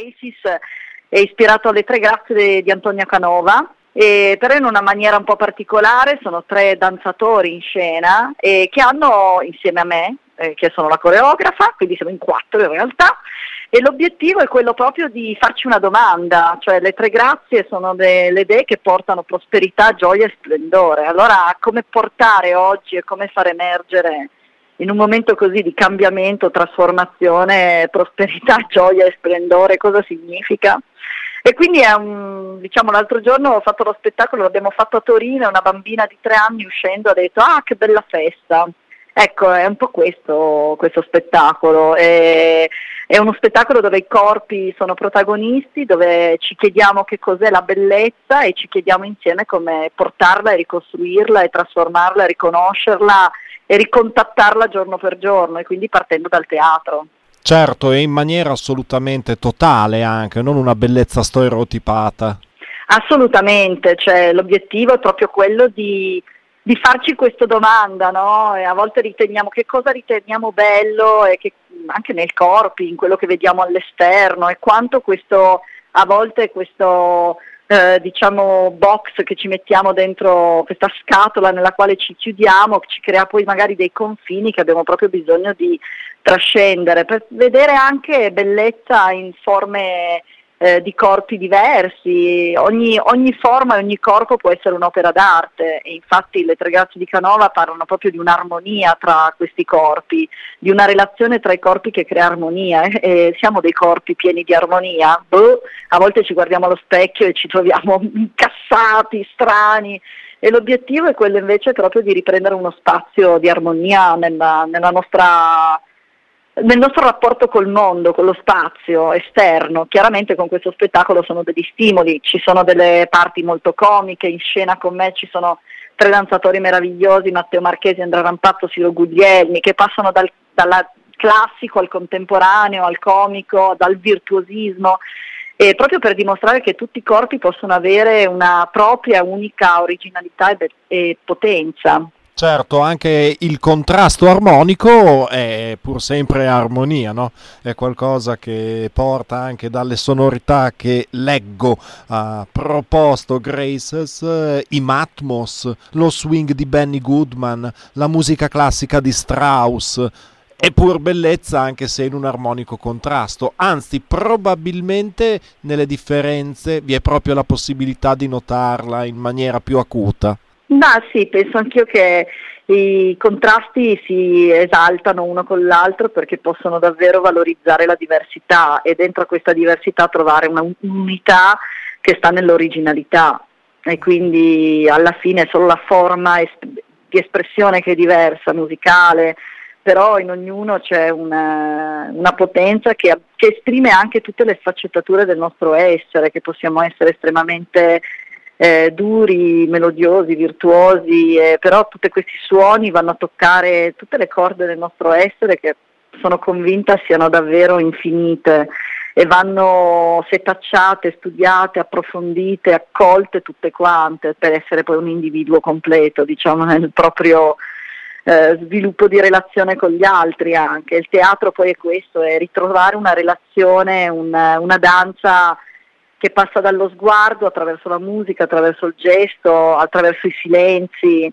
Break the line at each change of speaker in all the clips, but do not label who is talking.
Gracies è ispirato alle Tre Grazie di Antonio Canova, però in una maniera un po' particolare. Sono 3 danzatori in scena che hanno insieme a me, che sono la coreografa, quindi siamo in 4 in realtà, e l'obiettivo è quello proprio di farci una domanda, cioè le 3 grazie sono le dee che portano prosperità, gioia e splendore. Allora, come portare oggi e come far emergere in un momento così di cambiamento, trasformazione, prosperità, gioia e splendore, cosa significa? E quindi diciamo, l'altro giorno ho fatto lo spettacolo, l'abbiamo fatto a Torino, e una bambina di 3 anni uscendo ha detto che bella festa. Ecco, è un po' questo spettacolo, è uno spettacolo dove i corpi sono protagonisti, dove ci chiediamo che cos'è la bellezza e ci chiediamo insieme come portarla e ricostruirla e trasformarla e riconoscerla e ricontattarla giorno per giorno, e quindi partendo dal teatro.
Certo, e in maniera assolutamente totale anche, non una bellezza stereotipata.
Assolutamente, cioè l'obiettivo è proprio quello di farci questa domanda, no? E a volte riteniamo che cosa riteniamo bello, e che anche nel corpo, in quello che vediamo all'esterno, e quanto questo, a volte questo diciamo box che ci mettiamo dentro, questa scatola nella quale ci chiudiamo, ci crea poi magari dei confini che abbiamo proprio bisogno di trascendere, per vedere anche bellezza in forme di corpi diversi. Ogni forma e ogni corpo può essere un'opera d'arte, e infatti le Tre Grazie di Canova parlano proprio di un'armonia tra questi corpi, di una relazione tra i corpi che crea armonia, e siamo dei corpi pieni di armonia. A volte ci guardiamo allo specchio e ci troviamo incassati, strani, e l'obiettivo è quello invece proprio di riprendere uno spazio di armonia nel nostro rapporto col mondo, con lo spazio esterno. Chiaramente con questo spettacolo sono degli stimoli, ci sono delle parti molto comiche, in scena con me ci sono 3 danzatori meravigliosi, Matteo Marchesi, Andrea Rampatto, Siro Guglielmi, che passano dal classico al contemporaneo, al comico, dal virtuosismo, e proprio per dimostrare che tutti i corpi possono avere una propria unica originalità e potenza.
Certo, anche il contrasto armonico è pur sempre armonia, no? È qualcosa che porta anche dalle sonorità che leggo. Ha proposto Graces, i Matmos, lo swing di Benny Goodman, la musica classica di Strauss. È pur bellezza, anche se in un armonico contrasto. Anzi, probabilmente nelle differenze vi è proprio la possibilità di notarla in maniera più acuta.
Ma sì, penso anch'io che i contrasti si esaltano uno con l'altro perché possono davvero valorizzare la diversità, e dentro a questa diversità trovare un'unità che sta nell'originalità, e quindi alla fine è solo la forma di espressione che è diversa, musicale, però in ognuno c'è una potenza che esprime anche tutte le sfaccettature del nostro essere, che possiamo essere estremamente duri, melodiosi, virtuosi, però tutti questi suoni vanno a toccare tutte le corde del nostro essere, che sono convinta siano davvero infinite, e vanno setacciate, studiate, approfondite, accolte tutte quante per essere poi un individuo completo, diciamo, nel proprio sviluppo di relazione con gli altri. Anche il teatro poi è questo, è ritrovare una relazione, una danza che passa dallo sguardo, attraverso la musica, attraverso il gesto, attraverso i silenzi,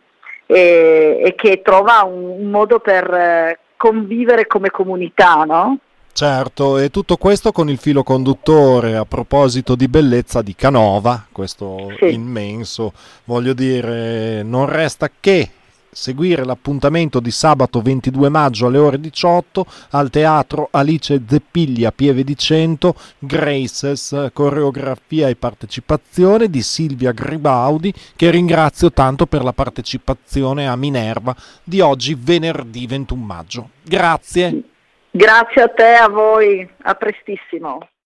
e che trova un modo per convivere come comunità, no?
Certo, e tutto questo con il filo conduttore, a proposito di bellezza, di Canova, questo
Sì.
immenso, voglio dire, non resta che seguire l'appuntamento di sabato 22 maggio alle ore 18 al Teatro Alice Zeppigli a Pieve di Cento, Graces, coreografia e partecipazione di Silvia Gribaudi, che ringrazio tanto per la partecipazione a Minerva di oggi venerdì 21 maggio. Grazie.
Grazie a te, a voi, a prestissimo.